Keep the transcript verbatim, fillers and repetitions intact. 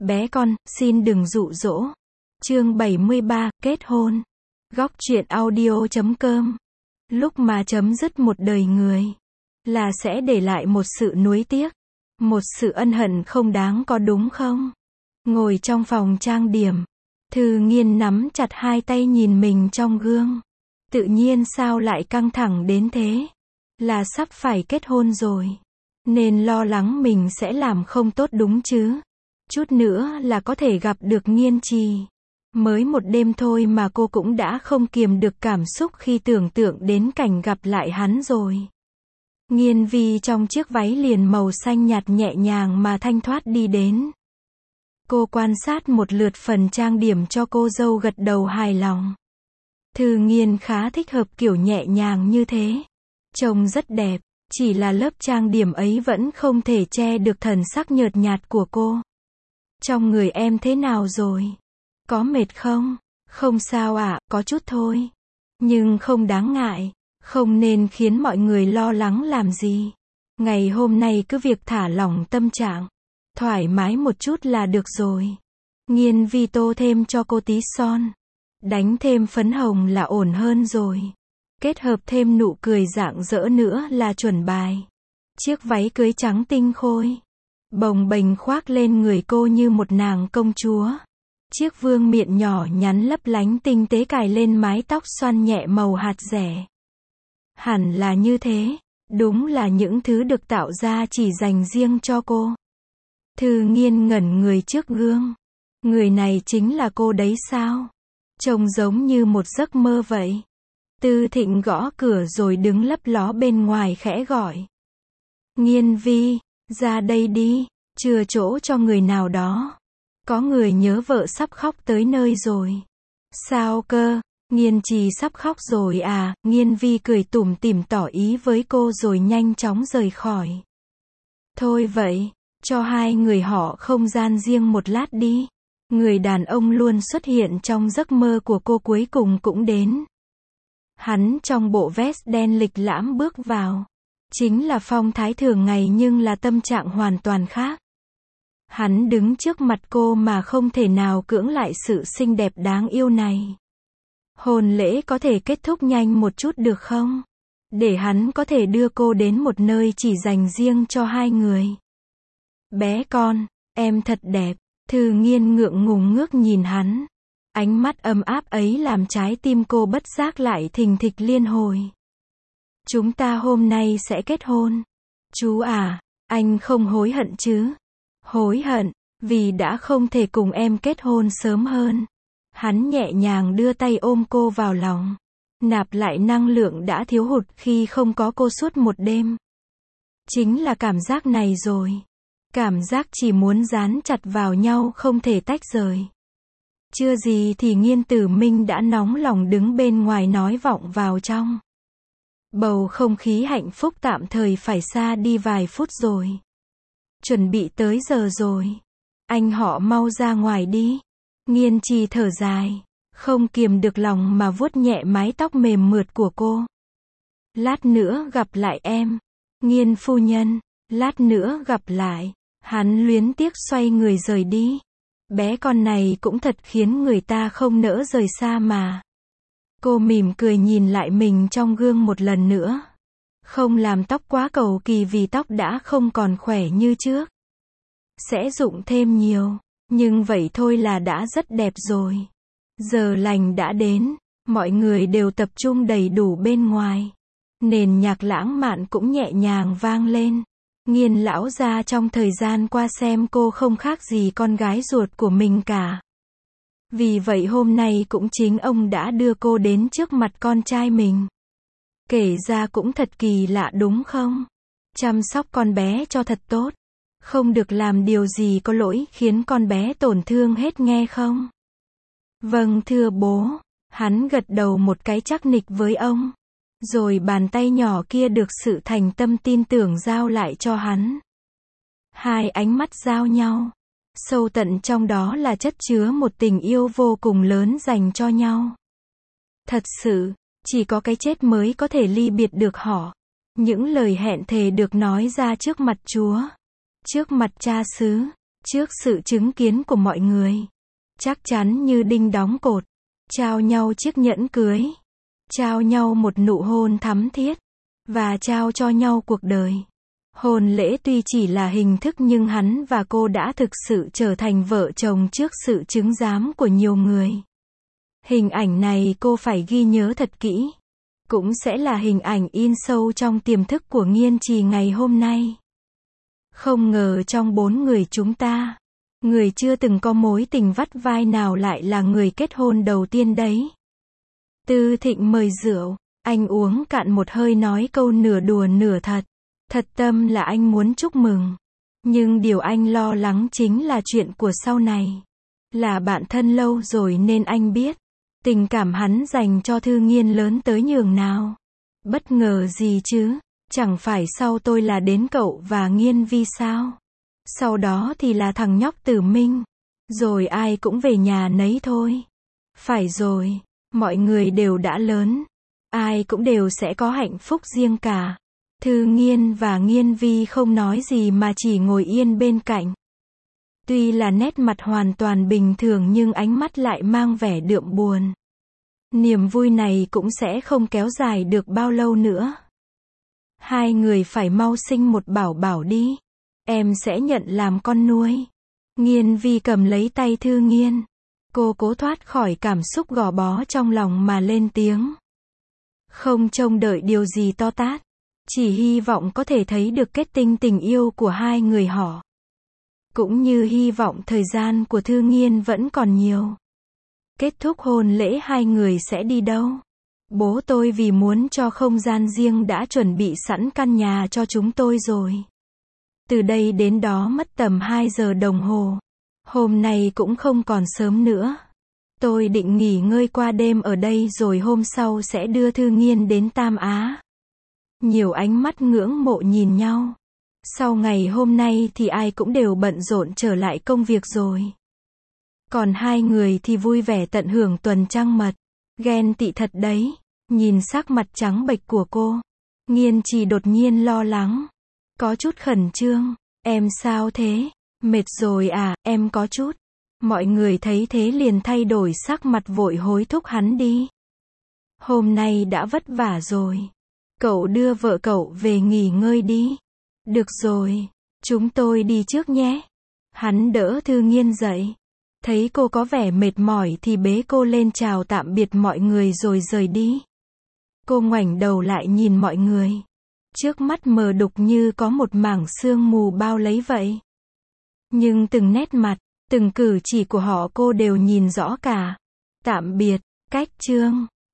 Bé con, xin đừng dụ dỗ. Chương bảy mươi ba, kết hôn. Góc truyện audio chấm com. Lúc mà chấm dứt một đời người, là sẽ để lại một sự nuối tiếc, một sự ân hận không đáng có đúng không? Ngồi trong phòng trang điểm, Thư Nghiên nắm chặt hai tay nhìn mình trong gương. Tự nhiên sao lại căng thẳng đến thế? Là sắp phải kết hôn rồi, nên lo lắng mình sẽ làm không tốt đúng chứ? Chút nữa là có thể gặp được Nghiên Trì. Mới một đêm thôi mà cô cũng đã không kiềm được cảm xúc khi tưởng tượng đến cảnh gặp lại hắn rồi. Nghiên Vi trong chiếc váy liền màu xanh nhạt nhẹ nhàng mà thanh thoát đi đến. Cô quan sát một lượt phần trang điểm cho cô dâu, gật đầu hài lòng. Thư Nghiên khá thích hợp kiểu nhẹ nhàng như thế. Trông rất đẹp, chỉ là lớp trang điểm ấy vẫn không thể che được thần sắc nhợt nhạt của cô. Trong người em thế nào rồi? Có mệt không? Không sao ạ, à, có chút thôi. Nhưng không đáng ngại, không nên khiến mọi người lo lắng làm gì. Ngày hôm nay cứ việc thả lỏng tâm trạng, thoải mái một chút là được rồi. Nghiên Vi tô thêm cho cô tí son, đánh thêm phấn hồng là ổn hơn rồi. Kết hợp thêm nụ cười rạng rỡ nữa là chuẩn bài. Chiếc váy cưới trắng tinh khôi, bồng bềnh khoác lên người cô như một nàng công chúa. Chiếc vương miện nhỏ nhắn lấp lánh tinh tế cài lên mái tóc xoăn nhẹ màu hạt dẻ. Hẳn là như thế, đúng là những thứ được tạo ra chỉ dành riêng cho cô. Thư Nghiên ngẩn người trước gương. Người này chính là cô đấy sao? Trông giống như một giấc mơ vậy. Tư Thịnh gõ cửa rồi đứng lấp ló bên ngoài khẽ gọi. Nghiên Vi, ra đây đi, chừa chỗ cho người nào đó. Có người nhớ vợ sắp khóc tới nơi rồi. Sao cơ? Nghiên Trì sắp khóc rồi à? Nghiên Vi cười tủm tỉm tỏ ý với cô rồi nhanh chóng rời khỏi. Thôi vậy, cho hai người họ không gian riêng một lát đi. Người đàn ông luôn xuất hiện trong giấc mơ của cô cuối cùng cũng đến. Hắn trong bộ vest đen lịch lãm bước vào. Chính là phong thái thường ngày nhưng là tâm trạng hoàn toàn khác. Hắn đứng trước mặt cô mà không thể nào cưỡng lại sự xinh đẹp đáng yêu này. Hôn lễ có thể kết thúc nhanh một chút được không? Để hắn có thể đưa cô đến một nơi chỉ dành riêng cho hai người. Bé con, em thật đẹp. Thư Nghiên ngượng ngùng ngước nhìn hắn. Ánh mắt ấm áp ấy làm trái tim cô bất giác lại thình thịch liên hồi. Chúng ta hôm nay sẽ kết hôn. Chú à, anh không hối hận chứ? Hối hận, vì đã không thể cùng em kết hôn sớm hơn. Hắn nhẹ nhàng đưa tay ôm cô vào lòng, nạp lại năng lượng đã thiếu hụt khi không có cô suốt một đêm. Chính là cảm giác này rồi. Cảm giác chỉ muốn dán chặt vào nhau không thể tách rời. Chưa gì thì Nghiên Tử Minh đã nóng lòng đứng bên ngoài nói vọng vào trong. Bầu không khí hạnh phúc tạm thời phải xa đi vài phút rồi. Chuẩn bị tới giờ rồi. Anh họ mau ra ngoài đi. Nghiên Trì thở dài, không kiềm được lòng mà vuốt nhẹ mái tóc mềm mượt của cô. Lát nữa gặp lại em. Nghiên phu nhân, lát nữa gặp lại. Hắn luyến tiếc xoay người rời đi. Bé con này cũng thật khiến người ta không nỡ rời xa mà. Cô mỉm cười nhìn lại mình trong gương một lần nữa. Không làm tóc quá cầu kỳ vì tóc đã không còn khỏe như trước. Sẽ rụng thêm nhiều, nhưng vậy thôi là đã rất đẹp rồi. Giờ lành đã đến, mọi người đều tập trung đầy đủ bên ngoài. Nền nhạc lãng mạn cũng nhẹ nhàng vang lên. Nghiên lão gia trong thời gian qua xem cô không khác gì con gái ruột của mình cả. Vì vậy hôm nay cũng chính ông đã đưa cô đến trước mặt con trai mình. Kể ra cũng thật kỳ lạ đúng không? Chăm sóc con bé cho thật tốt. Không được làm điều gì có lỗi khiến con bé tổn thương hết nghe không? Vâng thưa bố. Hắn gật đầu một cái chắc nịch với ông. Rồi bàn tay nhỏ kia được sự thành tâm tin tưởng giao lại cho hắn. Hai ánh mắt giao nhau. Sâu tận trong đó là chất chứa một tình yêu vô cùng lớn dành cho nhau. Thật sự, chỉ có cái chết mới có thể ly biệt được họ. Những lời hẹn thề được nói ra trước mặt Chúa, trước mặt cha xứ, Trước sự chứng kiến của mọi người, chắc chắn như đinh đóng cột, trao nhau chiếc nhẫn cưới, trao nhau một nụ hôn thắm thiết, và trao cho nhau cuộc đời. Hôn lễ tuy chỉ là hình thức nhưng hắn và cô đã thực sự trở thành vợ chồng trước sự chứng giám của nhiều người. Hình ảnh này cô phải ghi nhớ thật kỹ. Cũng sẽ là hình ảnh in sâu trong tiềm thức của Nghiên Trì ngày hôm nay. Không ngờ trong bốn người chúng ta, người chưa từng có mối tình vắt vai nào lại là người kết hôn đầu tiên đấy. Tư Thịnh mời rượu, anh uống cạn một hơi nói câu nửa đùa nửa thật. Thật tâm là anh muốn chúc mừng. Nhưng điều anh lo lắng chính là chuyện của sau này. Là bạn thân lâu rồi nên anh biết. Tình cảm hắn dành cho Thư Nghiên lớn tới nhường nào. Bất ngờ gì chứ. Chẳng phải sau tôi là đến cậu và Nghiên Vi sao? Sau đó thì là thằng nhóc Tử Minh. Rồi ai cũng về nhà nấy thôi. Phải rồi. Mọi người đều đã lớn. Ai cũng đều sẽ có hạnh phúc riêng cả. Thư Nghiên và Nghiên Vi không nói gì mà chỉ ngồi yên bên cạnh. Tuy là nét mặt hoàn toàn bình thường nhưng ánh mắt lại mang vẻ đượm buồn. Niềm vui này cũng sẽ không kéo dài được bao lâu nữa. Hai người phải mau sinh một bảo bảo đi. Em sẽ nhận làm con nuôi. Nghiên Vi cầm lấy tay Thư Nghiên. Cô cố thoát khỏi cảm xúc gò bó trong lòng mà lên tiếng. Không trông đợi điều gì to tát. Chỉ hy vọng có thể thấy được kết tinh tình yêu của hai người họ. Cũng như hy vọng thời gian của Thư Nghiên vẫn còn nhiều. Kết thúc hôn lễ hai người sẽ đi đâu? Bố tôi vì muốn cho không gian riêng đã chuẩn bị sẵn căn nhà cho chúng tôi rồi. Từ đây đến đó mất tầm hai giờ đồng hồ. Hôm nay cũng không còn sớm nữa. Tôi định nghỉ ngơi qua đêm ở đây rồi hôm sau sẽ đưa Thư Nghiên đến Tam Á. Nhiều ánh mắt ngưỡng mộ nhìn nhau. Sau ngày hôm nay thì ai cũng đều bận rộn trở lại công việc rồi. Còn hai người thì vui vẻ tận hưởng tuần trăng mật. Ghen tị thật đấy. Nhìn sắc mặt trắng bệch của cô, Nghiên Trì đột nhiên lo lắng. Có chút khẩn trương. Em sao thế? Mệt rồi à? Em có chút. Mọi người thấy thế liền thay đổi sắc mặt vội hối thúc hắn đi. Hôm nay đã vất vả rồi. Cậu đưa vợ cậu về nghỉ ngơi đi. Được rồi, chúng tôi đi trước nhé. Hắn đỡ Thư Nghiên dậy. Thấy cô có vẻ mệt mỏi thì bế cô lên chào tạm biệt mọi người rồi rời đi. Cô ngoảnh đầu lại nhìn mọi người. Trước mắt mờ đục như có một mảng sương mù bao lấy vậy. Nhưng từng nét mặt, từng cử chỉ của họ cô đều nhìn rõ cả. Tạm biệt, Cách Trương.